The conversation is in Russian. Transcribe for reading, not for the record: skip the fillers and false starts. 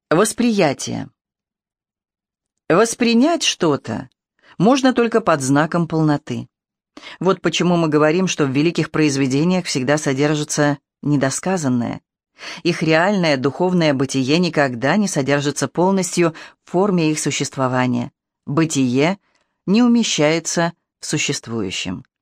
Восприятие. Воспринять что-то можно только под знаком полноты. Вот почему мы говорим, что в великих произведениях всегда содержится недосказанное. Их реальное духовное бытие никогда не содержится полностью в форме их существования. Бытие не умещается в существующем.